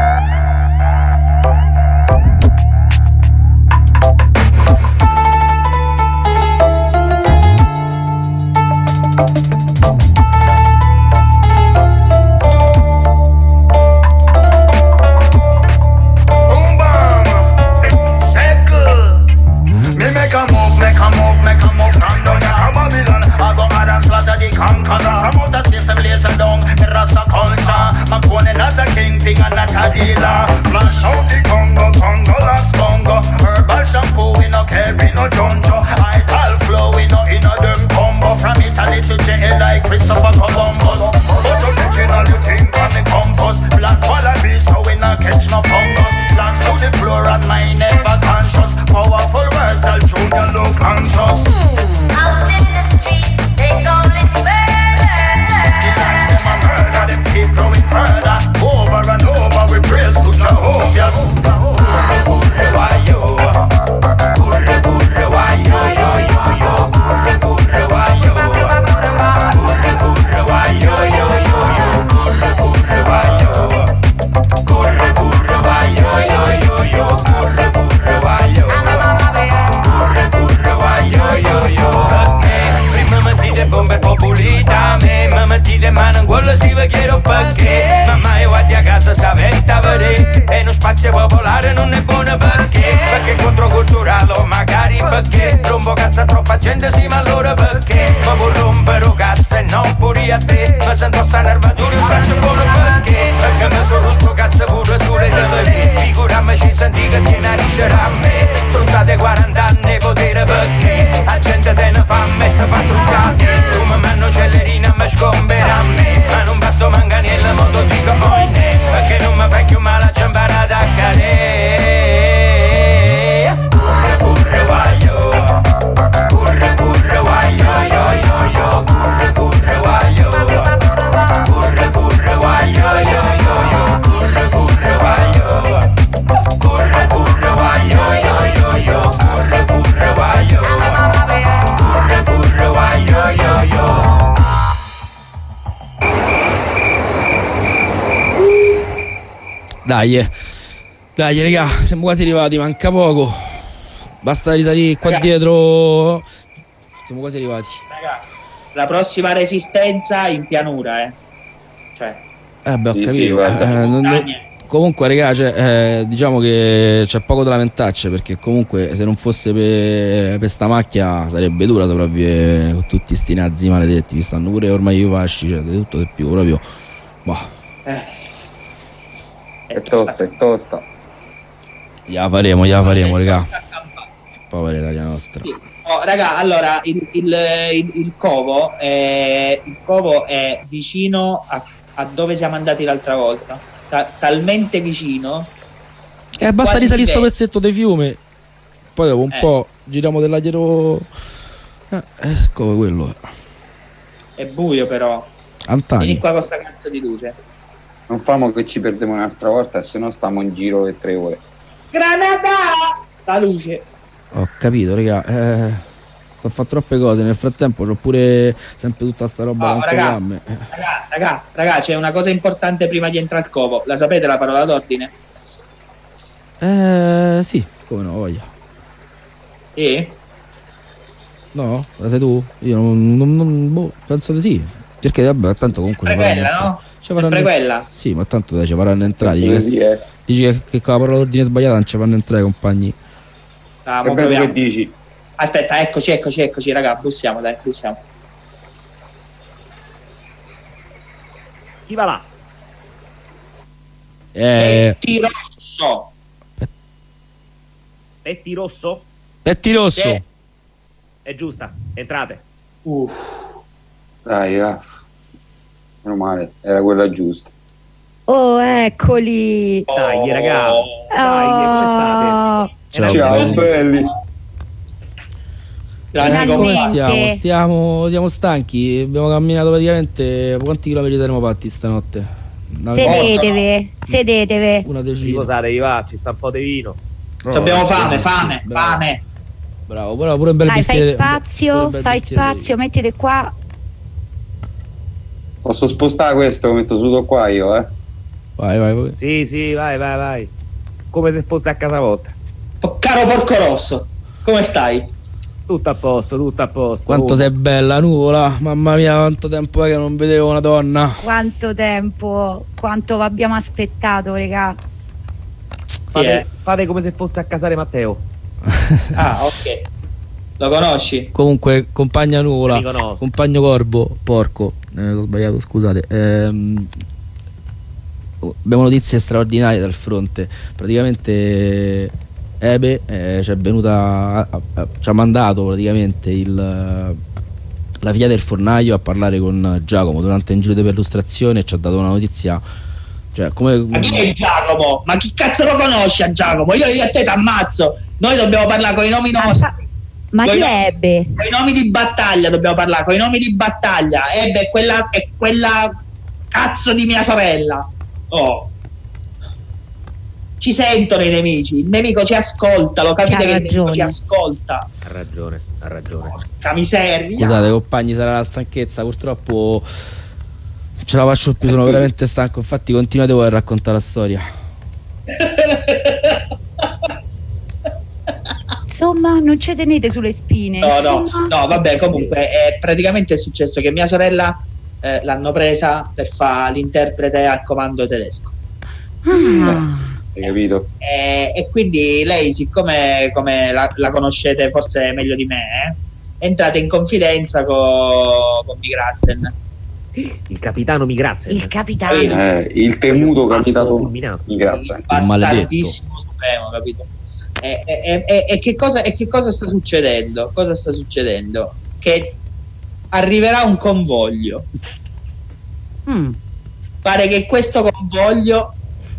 Flash out the Congo, last Congo. Herbal shampoo, we no carry no jonjo. Ital flow, we no in a them combo. From Italy to jail like Christopher Columbus. But original, you think on the compass. Black wallaby, so we no catch no fungus. Black to the floor and my never conscious. Powerful words, I'll junior look anxious. Out in the street, they going further. The lights them a murder, them keep growing further. Over and over, we praise to Jehovah. Curre, guaio, curre, guaio, yo, curre, guaio, curre, guaio, yo, curre, guaio, curre, guaio, yo, curre, guaio, curre, guaio, yo. Perché prima mi dite bombe populita, me mi dite ma non quello si va chiaro perché mamma io guardi a casa sta venta a vedere e uno spazio popolare non è buono perché controculturale magari perché rompo cazzo a troppa gente sì ma allora perché ma vuoi rompere cazzo e non pure a te ma sento sta nervatura io faccio buono perché mi sono rotto cazzo pure sulle tavole figurami ci senti che tiene a ricere a me stronzate 40 anni potere perché la gente te ne fa e si fa struzzate come manno cellerina mi scombera a me ma non basta manganiello modo dico poi ne perché non mi fai più male a giambare ad accadere curre guaio curre Dai, raga, siamo quasi arrivati, manca poco. Basta risalire qua dietro. Siamo quasi arrivati. Raga, la prossima resistenza in pianura, Cioè. Ho capito. Comunque, raga, diciamo che c'è poco da lamentarci, perché comunque se non fosse per sta macchia sarebbe dura sopravvivere con tutti sti nazi maledetti. Vi stanno pure ormai i fasci, cioè di tutto di più, proprio. È tosta. Ya faremo, raga. Povera Italia nostra. Sì. Oh, raga, allora il covo è vicino a dove siamo andati l'altra volta. Talmente vicino. E basta risalire sto pezzetto di fiume. Poi dopo un po' giriamo della dietro. Come quello. È buio però. Antani. Vieni qua con sta cazzo di luce. Non famo che ci perdiamo un'altra volta, se no stiamo in giro per 3 ore. Granata! La luce. Ho capito, raga. Sto a fare troppe cose. Nel frattempo c'ho pure sempre tutta sta roba. Raga, c'è una cosa importante prima di entrare al covo. La sapete la parola d'ordine? Sì, come no, voglia. Sì? No? La sai tu? Io non penso di sì. Perché vabbè, tanto comunque quella, no? Sempre quella? Sì, ma tanto dai, ci faranno entrare. Dici che con la parola d'ordine sbagliata non ci fanno entrare, compagni. Che dici? Aspetta, eccoci, raga, bussiamo. Chi va là? Petti Rosso. Petti Rosso? Petti Rosso. Sì. È giusta, entrate. Dai, meno male, era quella giusta. Oh, eccoli. Dai, raga. Dai, come state? Ciao, belli. Come stiamo? Siamo stanchi. Abbiamo camminato praticamente. Quanti chilometri saremo fatti stanotte? Sedetevi. Una decina. Riposatevi, va, ci sta un po' di vino. Abbiamo fame. Bravo, però pure un bel bicchiere. Fai spazio, mettete qua. Posso spostare questo? Lo metto seduto qua io, Vai. Sì, vai. Come se fosse a casa vostra. Oh, caro Porco Rosso, come stai? Tutto a posto. Quanto sei bella, nuvola. Mamma mia, quanto tempo è che non vedevo una donna. Quanto tempo, quanto abbiamo aspettato, regà. Fate come se fosse a casare Matteo. Ok. Lo conosci? Comunque, compagna nuvola, compagno corvo, porco, ho sbagliato, scusate. Abbiamo notizie straordinarie dal fronte. Praticamente Ebe ci è venuta, ci ha mandato praticamente la figlia del fornaio a parlare con Giacomo durante un giro di perlustrazione e ci ha dato una notizia. Cioè, ma chi è Giacomo? Ma chi cazzo lo conosce a Giacomo? Io a te t'ammazzo. Noi dobbiamo parlare con i nomi nostri. Ma chi è Ebbe? Con i nomi di battaglia dobbiamo parlare, con i nomi di battaglia. Ebbe è quella cazzo di mia sorella. Ci sentono i nemici, il nemico ci ascolta, lo capite che il nemico ci ascolta. Ha ragione. Porca miseria. Scusate compagni, sarà la stanchezza, purtroppo non ce la faccio più, sono veramente stanco, infatti continuate voi a raccontare la storia. Insomma, non ci tenete sulle spine. No, vabbè, comunque praticamente è successo che mia sorella l'hanno presa per fare l'interprete al comando tedesco. Hai capito? E quindi lei, siccome come la conoscete forse meglio di me, è entrata in confidenza con Migrazen. Il capitano Migrazen. Il capitano. Il temuto capitano Migrazen. Il bastardissimo supremo, capito? E che cosa sta succedendo? Cosa sta succedendo? Che arriverà un convoglio. Pare che questo convoglio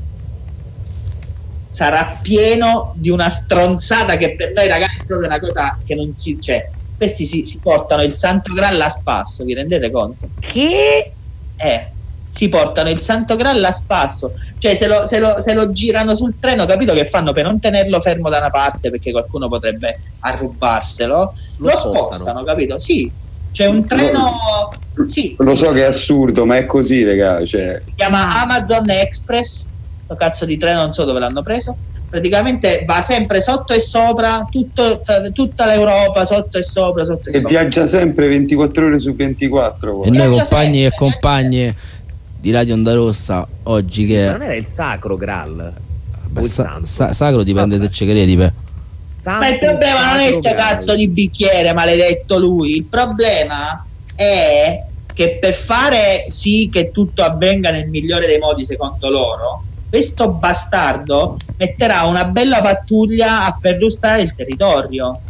sarà pieno di una stronzata che per noi ragazzi è proprio una cosa che non si... Cioè, questi si portano il Santo Graal a spasso, vi rendete conto? Che? Si portano il Santo Graal a spasso, cioè se lo girano sul treno, capito che fanno per non tenerlo fermo da una parte perché qualcuno potrebbe arrubarselo, lo spostano, capito? Sì, c'è un treno, sì. Lo so che è assurdo, ma è così, raga, cioè. Si chiama Amazon Express sto cazzo di treno non so dove l'hanno preso, praticamente va sempre sotto e sopra tutta l'Europa, sotto e sopra, sotto e sopra, viaggia sempre 24 ore su 24. E noi compagni e compagne di Radio Onda Rossa oggi che non era il sacro Graal? Sacro dipende se ci credi, ma il problema non è sto cazzo di bicchiere maledetto lui, il problema è che per fare sì che tutto avvenga nel migliore dei modi secondo loro, questo bastardo metterà una bella pattuglia a perlustrare il territorio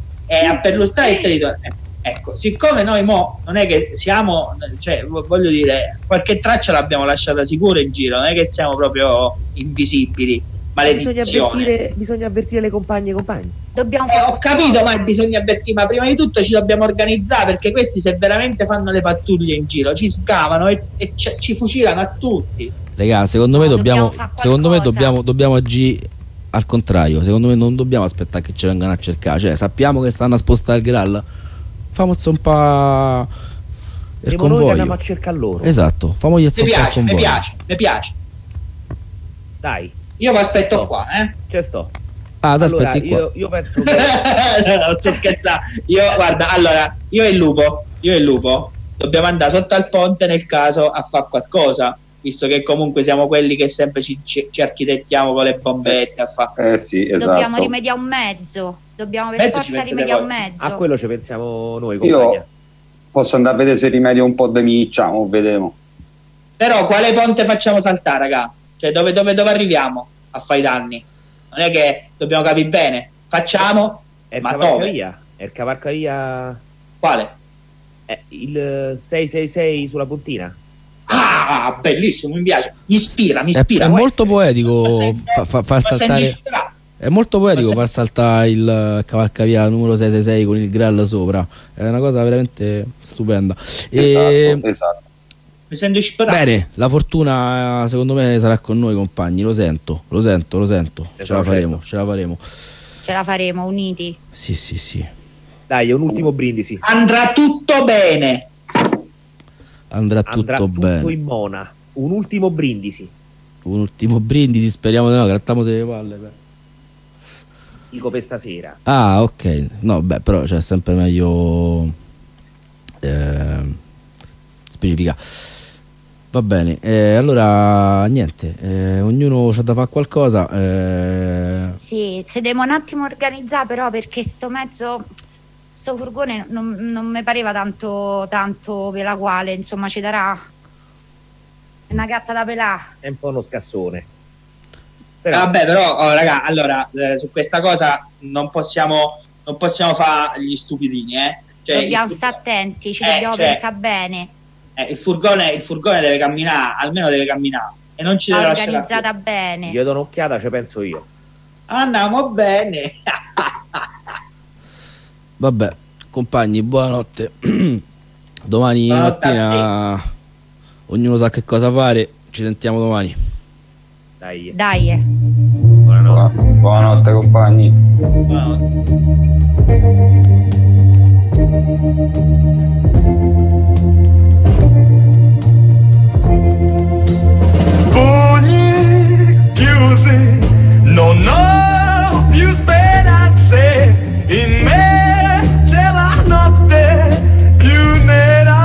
ecco, siccome noi mo non è che siamo, cioè voglio dire, qualche traccia l'abbiamo lasciata sicuro in giro, non è che siamo proprio invisibili. Bisogna avvertire le compagne e compagni. Ho capito, ma bisogna avvertire, ma prima di tutto ci dobbiamo organizzare, perché questi se veramente fanno le pattuglie in giro ci scavano e ci fucilano a tutti. Raga, secondo me dobbiamo agire al contrario. Secondo me non dobbiamo aspettare che ci vengano a cercare, cioè sappiamo che stanno a spostare il Graal, famozzi un po' il convoglio, noi andiamo a cercare loro. Esatto, famogli un po' il convoglio. Mi piace. Dai, io vi aspetto qua, Ci sto. Allora, io penso che no, sto scherzando. Guarda, allora, io e il lupo dobbiamo andare sotto al ponte nel caso a fare qualcosa, visto che comunque siamo quelli che sempre ci architettiamo con le bombette a fare. Sì, esatto. Dobbiamo rimediare un mezzo. Dobbiamo per forza rimediare un mezzo. A quello ci pensiamo noi, compagnia. Io posso andare a vedere se rimedio un po' di miccia, vedremo. Però quale ponte facciamo saltare, raga? Cioè dove arriviamo a fare i danni? Non è che dobbiamo capire bene. Facciamo, ma dove? È il cavalcavia. Quale? Il 666 sulla puntina. Ah, bellissimo, mi piace. Mi ispira. È molto poetico far saltare. È molto poetico far saltare il cavalcavia numero 666 con il Graal sopra. È una cosa veramente stupenda. Esatto. Mi sento ispirato. Bene, la fortuna secondo me sarà con noi, compagni. Lo sento. Ce la faremo. Ce la faremo, uniti. Sì. Dai, un ultimo brindisi. Andrà tutto bene. Andrà tutto bene. In mona. Un ultimo brindisi. Speriamo di no, grattiamoci le palle. Dico per stasera. Ah, ok. No, beh, però c'è sempre meglio specifica. Va bene, allora niente, ognuno c'ha da fare qualcosa. Sì, se devo un attimo organizzare però, perché sto furgone non mi pareva tanto per la quale, insomma, ci darà una gatta da pelà. È un po' uno scassone. Vabbè, però raga, allora su questa cosa non possiamo fare gli stupidini, Cioè, dobbiamo stare attenti, ci dobbiamo pensare bene. Il furgone deve camminare, almeno deve camminare, e non ci deve lasciare organizzata bene. Io do un'occhiata, ci penso io. Andiamo bene. Vabbè, compagni, buonanotte. Domani mattina ognuno sa che cosa fare. Ci sentiamo domani. Dai. Buonanotte compagni. Pugni chiusi, non ho più speranze, in me c'è la notte più nera,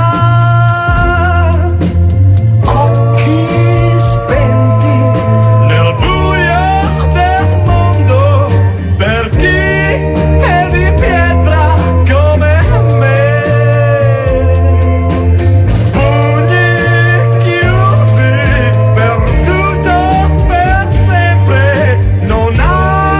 occhi spenti nel buio del mondo, per chi è di pietra come me. Pugni chiusi, perduto per sempre, non hai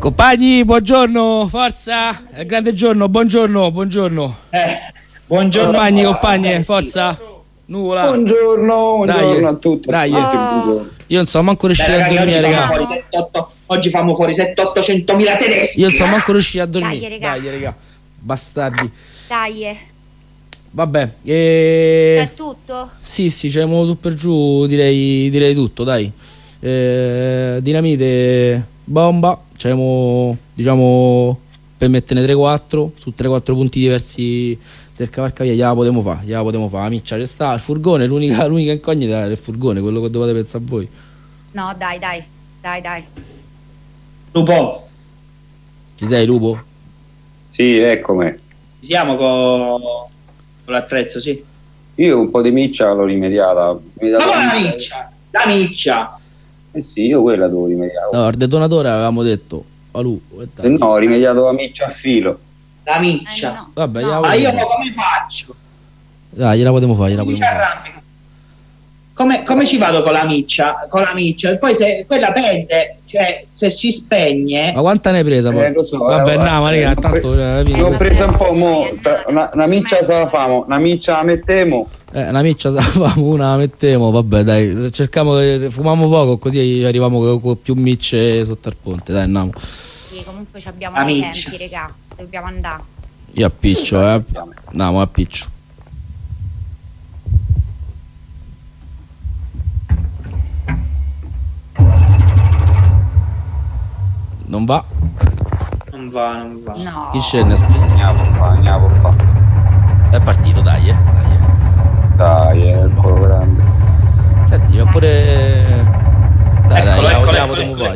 Compagni, buongiorno, forza, è il grande giorno, buongiorno. Buongiorno. Compagni, compagne, forza. Nuvola. Buongiorno a tutti. Dai. Io non so manco riuscire a dormire, raga. Oggi fanno fuori 700-800.000 tedeschi. Io non so manco riuscire a dormire. Dai, raga. Bastardi. Dai. Vabbè. C'è tutto? Sì, siamo su per giù, direi tutto, dai. Dinamite, bomba. Diciamo per metterne 3-4 su 3-4 punti diversi del cavalcavia. Gliela potremo fare. La miccia c'è sta, il furgone, l'unica incognita è il furgone, quello che dovete pensare voi. No, dai. Lupo. Ci sei, Lupo? Sì, eccomi. Ci siamo con l'attrezzo, sì. Io un po' di miccia l'ho rimediata. La miccia. Eh sì, io quella devo rimediare. No, il detonatore avevamo detto. No, ho rimediato la miccia a filo. La miccia. No. Vabbè, Ma io come faccio? Dai, gliela potremo fare. Come ci vado con la miccia? E poi se quella pende, cioè se si spegne. Ma quanta ne hai presa? Lo so, vabbè, no, ma raga, tanto l'ho presa un po'. Una miccia se la famo, una miccia la mettiamo. Una miccia se la famo, una la mettiamo. Vabbè, dai, fumiamo poco così arriviamo con più micce sotto il ponte. Dai, andiamo. Sì, comunque abbiamo i tempi, raga. Dobbiamo andare. Io appiccio, andiamo, appiccio. Non va. No. Chi scende? Andiamo a fa. È partito, dai. Dai, è un po' grande. Senti, ma pure. Dai, gliela potremo fare.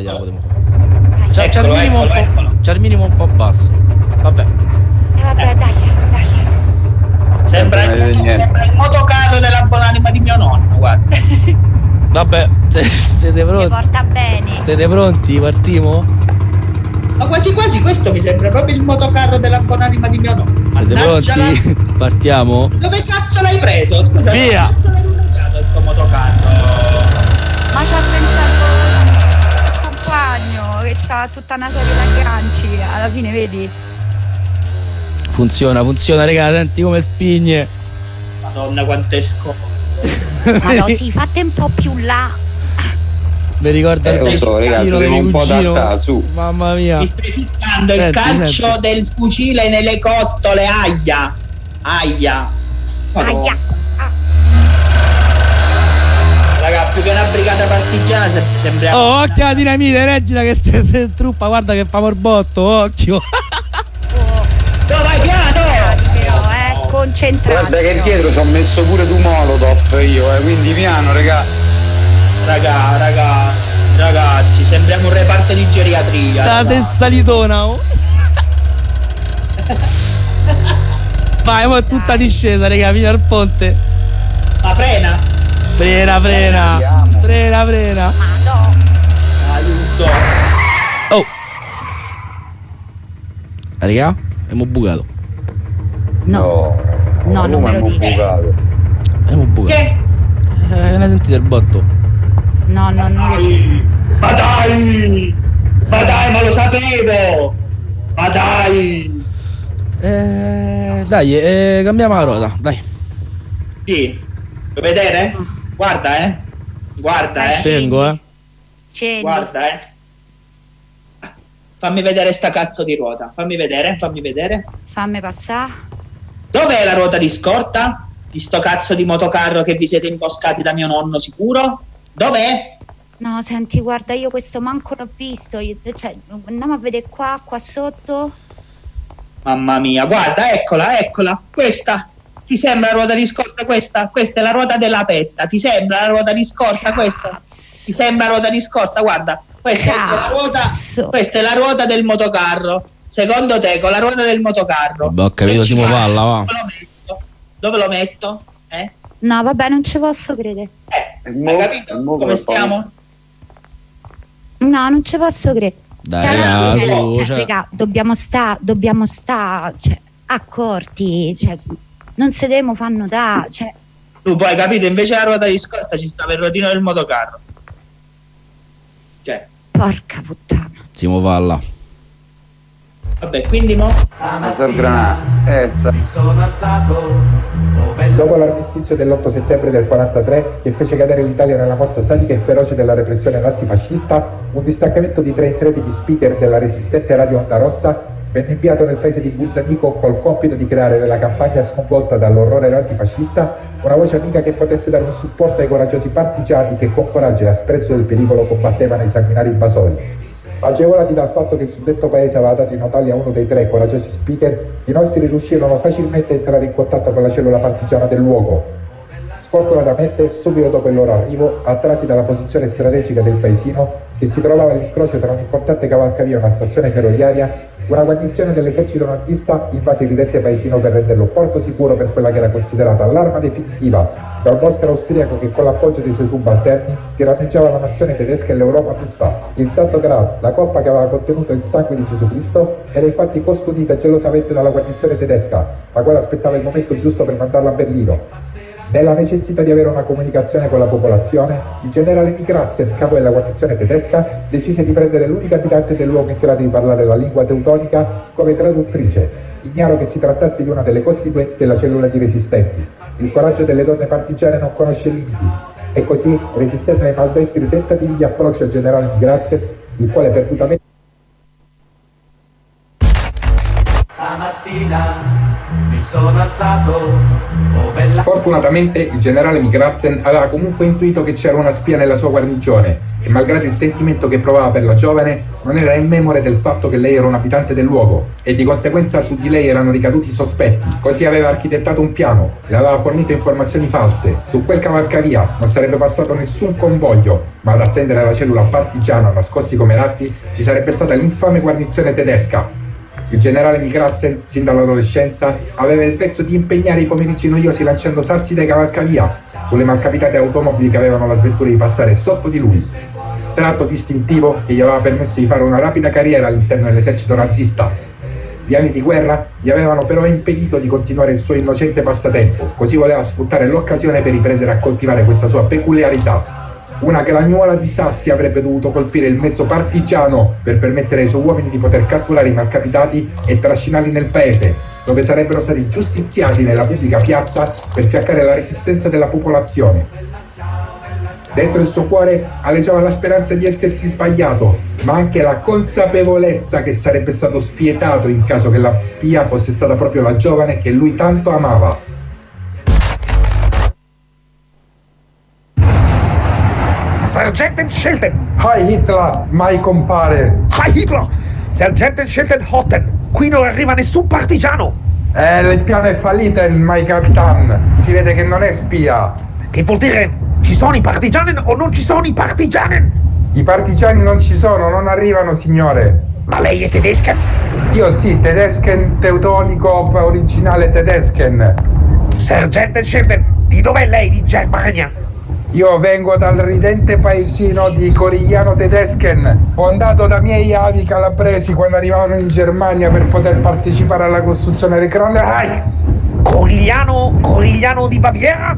C'è il minimo un po' basso. Vabbè, dai. Sembra il motocarro della buonanima di mio nonno, guarda. Vabbè, siete pronti? Mi porta bene. Siete pronti? Partiamo? Ma quasi questo mi sembra proprio il motocarro della buonanima di mio nonno. Siete pronti? Partiamo? Dove cazzo l'hai preso? Scusa, via! Dove cazzo l'hai rubato sto motocarro? Ma ci ha pensato il compagno che c'ha tutta una serie di agganci. Alla fine, vedi? Funziona, raga, senti come spigne. Madonna, quanto è scomodo. Ma no, sì, fate un po' più là. Mi ricorda il testino del un po' da su. Mamma mia. Mi stai ficcando il calcio del fucile nelle costole, aia. Raga, più che una brigata partigiana sembra. Oh, occhio alla dinamite, reggila che se truppa, guarda che fa morbotto, occhio. No, vai piano! Però, concentrato. Guarda che dietro ci ho messo pure tu molotov io, quindi piano, raga. Ragazzi, sembriamo un reparto di geriatria. La stessa litona, oh. Vai, mo' è tutta discesa, raga, fino al ponte. Ma frena. Madonna. Aiuto. Oh. Raga, abbiamo bucato. No, non me lo dire. Abbiamo bucato. Che? Ne hai sentito il botto? No. Ma dai, ma lo sapevo. Ma dai. Dai, cambiamo la ruota, dai. Sì. Vuoi vedere? Guarda, Scengo, Scendi. Guarda, Fammi vedere sta cazzo di ruota. Fammi vedere. Fammi passare. Dov'è la ruota di scorta? Di sto cazzo di motocarro che vi siete imboscati da mio nonno, sicuro? Dov'è? No, senti, guarda, io questo manco l'ho visto. Cioè, andiamo a vedere qua sotto. Mamma mia, guarda, eccola. Questa. Ti sembra la ruota di scorta questa? Questa è la ruota della petta. Ti sembra la ruota di scorta questa? Ti sembra la ruota di scorta? Guarda, questa è la ruota del motocarro. Secondo te, con la ruota del motocarro? Beh, ho capito, si palla, va. Dove lo metto? No, vabbè, non ci posso credere. Hai capito come stiamo? No, non ci posso credere. Dai, raga, dobbiamo sta, cioè, accorti, cioè, non se devo far notare, cioè. Tu poi hai capito, invece la ruota di scorta ci stava il ruotino del motocarro. Cioè. Porca puttana. Siamo palla. Vabbè, quindi mo? Dopo l'armistizio dell'8 settembre del 43, che fece cadere l'Italia nella morsa sadica e feroce della repressione nazifascista, un distaccamento di 3 intrepidi speaker della resistente Radio Onda Rossa venne inviato nel paese di Buzzanico col compito di creare nella campagna sconvolta dall'orrore nazifascista una voce amica che potesse dare un supporto ai coraggiosi partigiani che con coraggio e a sprezzo del pericolo combattevano i sanguinari invasori. Agevolati dal fatto che il suddetto paese aveva dato i natali a uno dei 3 coraggiosi speaker, i nostri riuscirono facilmente a entrare in contatto con la cellula partigiana del luogo. Sfortunatamente, subito dopo il loro arrivo, attratti dalla posizione strategica del paesino, che si trovava all'incrocio tra un'importante cavalcavia e una stazione ferroviaria, una guarnizione dell'esercito nazista invase il ridente paesino per renderlo porto sicuro per quella che era considerata l'arma definitiva dal boschero austriaco che con l'appoggio dei suoi subalterni tiranneggiava la nazione tedesca e l'Europa tutta. Il Santo Graal, la coppa che aveva contenuto il sangue di Gesù Cristo, era infatti custodita gelosamente dalla guarnizione tedesca, la quale aspettava il momento giusto per mandarla a Berlino. Nella necessità di avere una comunicazione con la popolazione, il generale Migratzen, capo della guarnizione tedesca, decise di prendere l'unica abitante del luogo in grado di parlare la lingua teutonica come traduttrice, ignaro che si trattasse di una delle costituenti della cellula di resistenti. Il coraggio delle donne partigiane non conosce limiti, e così, resistendo ai maldestri tentativi di approccio al generale Migratzen, il quale perdutamente stamattina mi sono alzato. Sfortunatamente il generale Migratzen aveva comunque intuito che c'era una spia nella sua guarnigione e malgrado il sentimento che provava per la giovane non era immemore del fatto che lei era un abitante del luogo e di conseguenza su di lei erano ricaduti sospetti. Così aveva architettato un piano, le aveva fornito informazioni false. Su quel cavalcavia non sarebbe passato nessun convoglio, ma ad attendere la cellula partigiana nascosti come ratti ci sarebbe stata l'infame guarnizione tedesca. Il generale Migratzen, sin dall'adolescenza, aveva il vezzo di impegnare i pomeriggi noiosi lanciando sassi dai cavalcavia sulle malcapitate automobili che avevano la sventura di passare sotto di lui. Tratto distintivo che gli aveva permesso di fare una rapida carriera all'interno dell'esercito nazista. Gli anni di guerra gli avevano però impedito di continuare il suo innocente passatempo, così voleva sfruttare l'occasione per riprendere a coltivare questa sua peculiarità. Una gragnuola di sassi avrebbe dovuto colpire il mezzo partigiano per permettere ai suoi uomini di poter catturare i malcapitati e trascinarli nel paese, dove sarebbero stati giustiziati nella pubblica piazza per fiaccare la resistenza della popolazione. Dentro il suo cuore aleggiava la speranza di essersi sbagliato, ma anche la consapevolezza che sarebbe stato spietato in caso che la spia fosse stata proprio la giovane che lui tanto amava. Sergenten Schelten! Hi Hitler, mai compare! Hi Hitler! Sergenten Schelten Hotten! Qui non arriva nessun partigiano! Il piano è fallito, mai capitan! Si vede che non è spia! Che vuol dire? Ci sono i partigianen o non ci sono i partigianen? I partigiani non ci sono, non arrivano, signore! Ma lei è tedesca? Io sì, tedesken, teutonico, originale tedesken! Sergenten Schelten, di dov'è lei, di Germania? Io vengo dal ridente paesino di Corigliano Tedesken, fondato da miei avi calabresi quando arrivavano in Germania per poter partecipare alla costruzione del Grande Reich. Corigliano di Baviera?